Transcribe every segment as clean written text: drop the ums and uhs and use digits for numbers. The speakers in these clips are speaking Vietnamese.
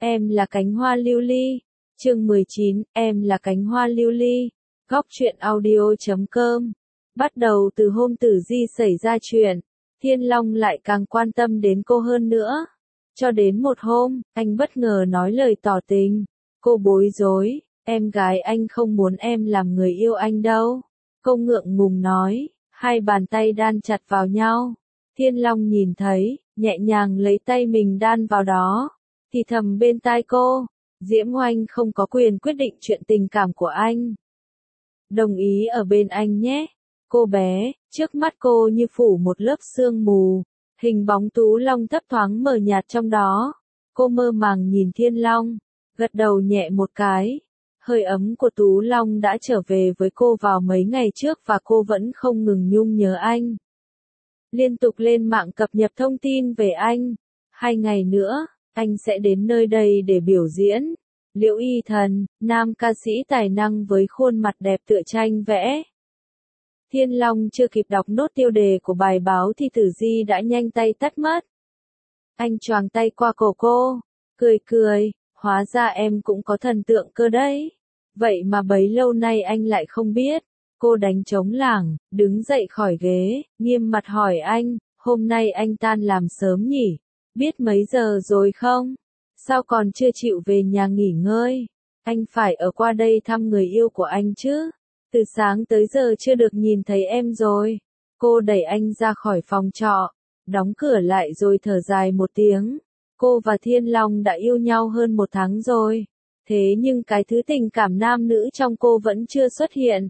Em là cánh hoa lưu ly. Chương 19, em là cánh hoa lưu ly. Góc truyện audio.com. Bắt đầu từ hôm Tử Di xảy ra chuyện, Thiên Long lại càng quan tâm đến cô hơn nữa. Cho đến một hôm, anh bất ngờ nói lời tỏ tình. Cô bối rối, em gái anh không muốn em làm người yêu anh đâu. Cô ngượng ngùng nói, hai bàn tay đan chặt vào nhau. Thiên Long nhìn thấy, nhẹ nhàng lấy tay mình đan vào đó, thì thầm bên tai cô, Diễm Oanh không có quyền quyết định chuyện tình cảm của anh. Đồng ý ở bên anh nhé. Cô bé, trước mắt cô như phủ một lớp sương mù, hình bóng Tú Long thấp thoáng mờ nhạt trong đó. Cô mơ màng nhìn Thiên Long, gật đầu nhẹ một cái. Hơi ấm của Tú Long đã trở về với cô vào mấy ngày trước và cô vẫn không ngừng nhung nhớ anh. Liên tục lên mạng cập nhật thông tin về anh. 2 ngày nữa, anh sẽ đến nơi đây để biểu diễn. Liễu Y Thần, nam ca sĩ tài năng với khuôn mặt đẹp tựa tranh vẽ. Thiên Long chưa kịp đọc nốt tiêu đề của bài báo thì Tử Di đã nhanh tay tắt mất. Anh choàng tay qua cổ cô, cười cười, hóa ra em cũng có thần tượng cơ đấy. Vậy mà bấy lâu nay anh lại không biết. Cô đánh trống lảng, đứng dậy khỏi ghế, nghiêm mặt hỏi anh, hôm nay anh tan làm sớm nhỉ? Biết mấy giờ rồi không? Sao còn chưa chịu về nhà nghỉ ngơi? Anh phải ở qua đây thăm người yêu của anh chứ? Từ sáng tới giờ chưa được nhìn thấy em rồi. Cô đẩy anh ra khỏi phòng trọ, đóng cửa lại rồi thở dài một tiếng. Cô và Thiên Long đã yêu nhau hơn 1 tháng rồi. Thế nhưng cái thứ tình cảm nam nữ trong cô vẫn chưa xuất hiện.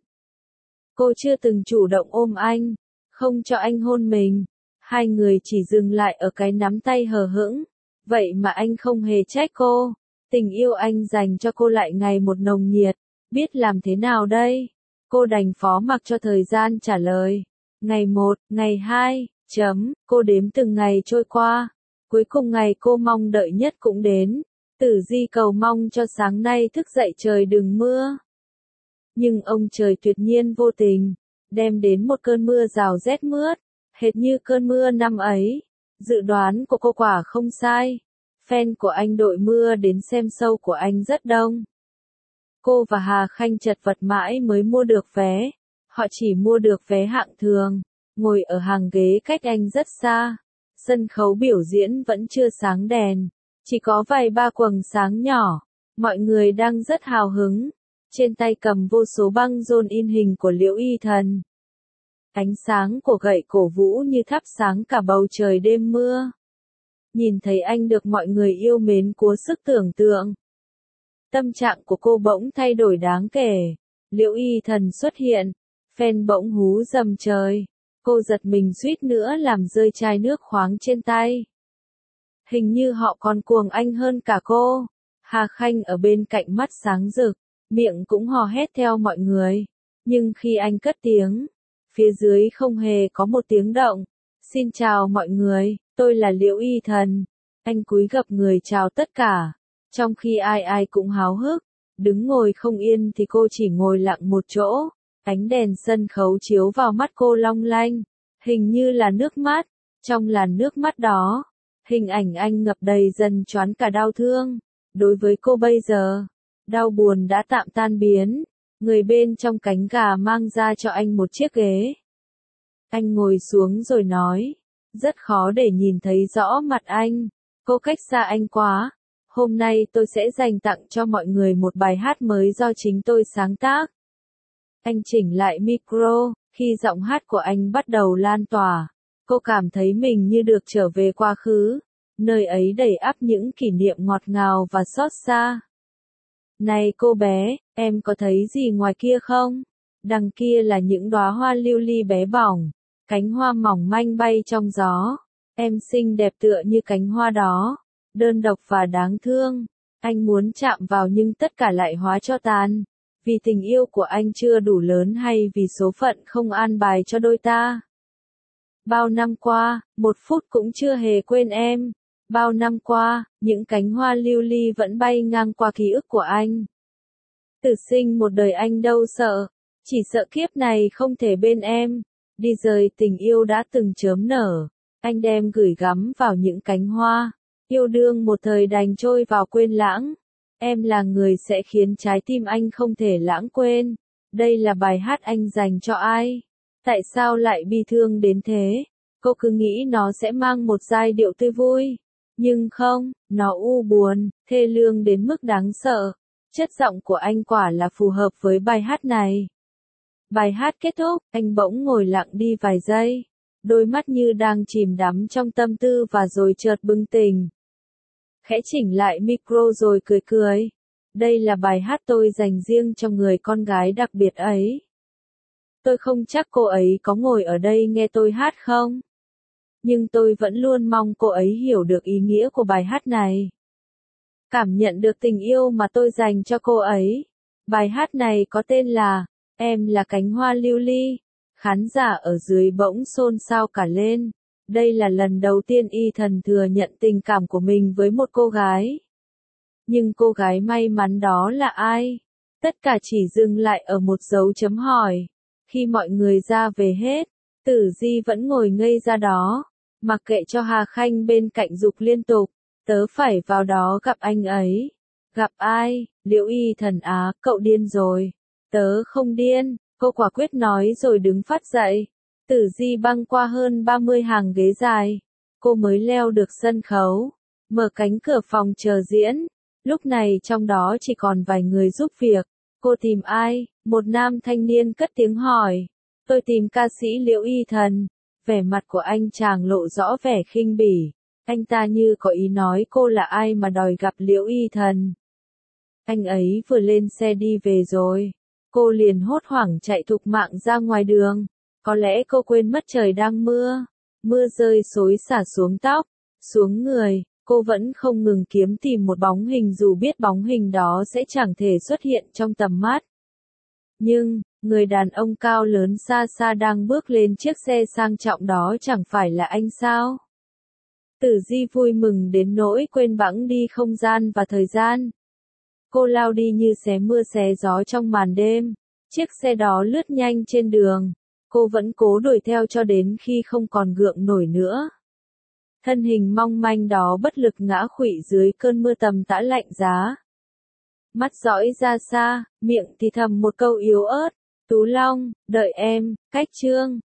Cô chưa từng chủ động ôm anh, không cho anh hôn mình. Hai người chỉ dừng lại ở cái nắm tay hờ hững. Vậy mà anh không hề trách cô. Tình yêu anh dành cho cô lại ngày một nồng nhiệt. Biết làm thế nào đây? Cô đành phó mặc cho thời gian trả lời. Ngày 1, ngày 2, cô đếm từng ngày trôi qua. Cuối cùng ngày cô mong đợi nhất cũng đến. Tử Di cầu mong cho sáng nay thức dậy trời đừng mưa. Nhưng ông trời tuyệt nhiên vô tình, đem đến một cơn mưa rào rét mướt, hệt như cơn mưa năm ấy. Dự đoán của cô quả không sai. Fan của anh đội mưa đến xem show của anh rất đông. Cô và Hà Khanh chật vật mãi mới mua được vé. Họ chỉ mua được vé hạng thường, ngồi ở hàng ghế cách anh rất xa. Sân khấu biểu diễn vẫn chưa sáng đèn, chỉ có vài ba quầng sáng nhỏ. Mọi người đang rất hào hứng, trên tay cầm vô số băng rôn in hình của Liễu Y Thần. Ánh sáng của gậy cổ vũ như thắp sáng cả bầu trời đêm mưa. Nhìn thấy anh được mọi người yêu mến cố sức tưởng tượng. Tâm trạng của cô bỗng thay đổi đáng kể. Liễu Y Thần xuất hiện, fan bỗng hú rầm trời. Cô giật mình suýt nữa làm rơi chai nước khoáng trên tay. Hình như họ còn cuồng anh hơn cả cô. Hà Khanh ở bên cạnh mắt sáng rực, miệng cũng hò hét theo mọi người. Nhưng khi anh cất tiếng, phía dưới không hề có một tiếng động. Xin chào mọi người, tôi là Liễu Y Thần. Anh cúi gập người chào tất cả. Trong khi ai ai cũng háo hức, đứng ngồi không yên thì cô chỉ ngồi lặng một chỗ. Ánh đèn sân khấu chiếu vào mắt cô long lanh, hình như là nước mắt. Trong làn nước mắt đó, hình ảnh anh ngập đầy dần choáng cả đau thương. Đối với cô bây giờ, đau buồn đã tạm tan biến. Người bên trong cánh gà mang ra cho anh một chiếc ghế. Anh ngồi xuống rồi nói, rất khó để nhìn thấy rõ mặt anh. Cô cách xa anh quá. Hôm nay tôi sẽ dành tặng cho mọi người một bài hát mới do chính tôi sáng tác. Anh chỉnh lại micro, khi giọng hát của anh bắt đầu lan tỏa, cô cảm thấy mình như được trở về quá khứ, nơi ấy đầy ắp những kỷ niệm ngọt ngào và xót xa. Này cô bé, em có thấy gì ngoài kia không? Đằng kia là những đóa hoa lưu ly bé bỏng, cánh hoa mỏng manh bay trong gió. Em xinh đẹp tựa như cánh hoa đó, đơn độc và đáng thương. Anh muốn chạm vào nhưng tất cả lại hóa cho tàn. Vì tình yêu của anh chưa đủ lớn hay vì số phận không an bài cho đôi ta? Bao năm qua, 1 phút cũng chưa hề quên em. Bao năm qua, những cánh hoa lưu ly vẫn bay ngang qua ký ức của anh. Tử sinh một đời anh đâu sợ, chỉ sợ kiếp này không thể bên em. Đi rời tình yêu đã từng chớm nở, anh đem gửi gắm vào những cánh hoa. Yêu đương một thời đành trôi vào quên lãng. Em là người sẽ khiến trái tim anh không thể lãng quên. Đây là bài hát anh dành cho ai? Tại sao lại bi thương đến thế? Cô cứ nghĩ nó sẽ mang một giai điệu tươi vui. Nhưng không, nó u buồn, thê lương đến mức đáng sợ. Chất giọng của anh quả là phù hợp với bài hát này. Bài hát kết thúc, anh bỗng ngồi lặng đi vài giây. Đôi mắt như đang chìm đắm trong tâm tư và rồi chợt bừng tỉnh. Khẽ chỉnh lại micro rồi cười cười. Đây là bài hát tôi dành riêng cho người con gái đặc biệt ấy. Tôi không chắc cô ấy có ngồi ở đây nghe tôi hát không. Nhưng tôi vẫn luôn mong cô ấy hiểu được ý nghĩa của bài hát này. Cảm nhận được tình yêu mà tôi dành cho cô ấy. Bài hát này có tên là Em là cánh hoa lưu ly. Khán giả ở dưới bỗng xôn xao cả lên. Đây là lần đầu tiên Ethan thừa nhận tình cảm của mình với một cô gái. Nhưng cô gái may mắn đó là ai? Tất cả chỉ dừng lại ở một dấu chấm hỏi. Khi mọi người ra về hết, Tử Di vẫn ngồi ngây ra đó. Mặc kệ cho Hà Khanh bên cạnh giục liên tục. Tớ phải vào đó gặp anh ấy. Gặp ai? Liễu Ethan á, cậu điên rồi. Tớ không điên, cô quả quyết nói rồi đứng phát dậy. Tử Di băng qua hơn 30 hàng ghế dài. Cô mới leo được sân khấu. Mở cánh cửa phòng chờ diễn. Lúc này trong đó chỉ còn vài người giúp việc. Cô tìm ai? Một nam thanh niên cất tiếng hỏi. Tôi tìm ca sĩ Liễu Ethan. Vẻ mặt của anh chàng lộ rõ vẻ khinh bỉ. Anh ta như có ý nói cô là ai mà đòi gặp Liễu Ethan. Anh ấy vừa lên xe đi về rồi. Cô liền hốt hoảng chạy thục mạng ra ngoài đường. Có lẽ cô quên mất trời đang mưa. Mưa rơi xối xả xuống tóc, xuống người. Cô vẫn không ngừng kiếm tìm một bóng hình dù biết bóng hình đó sẽ chẳng thể xuất hiện trong tầm mắt. Nhưng, người đàn ông cao lớn xa xa đang bước lên chiếc xe sang trọng đó chẳng phải là anh sao? Tử Di vui mừng đến nỗi quên bẵng đi không gian và thời gian. Cô lao đi như xé mưa xé gió trong màn đêm. Chiếc xe đó lướt nhanh trên đường. Cô vẫn cố đuổi theo cho đến khi không còn gượng nổi nữa. Thân hình mong manh đó bất lực ngã khuỵu dưới cơn mưa tầm tã lạnh giá. Mắt dõi ra xa, miệng thì thầm một câu yếu ớt. Tú Long, đợi em, cách chương.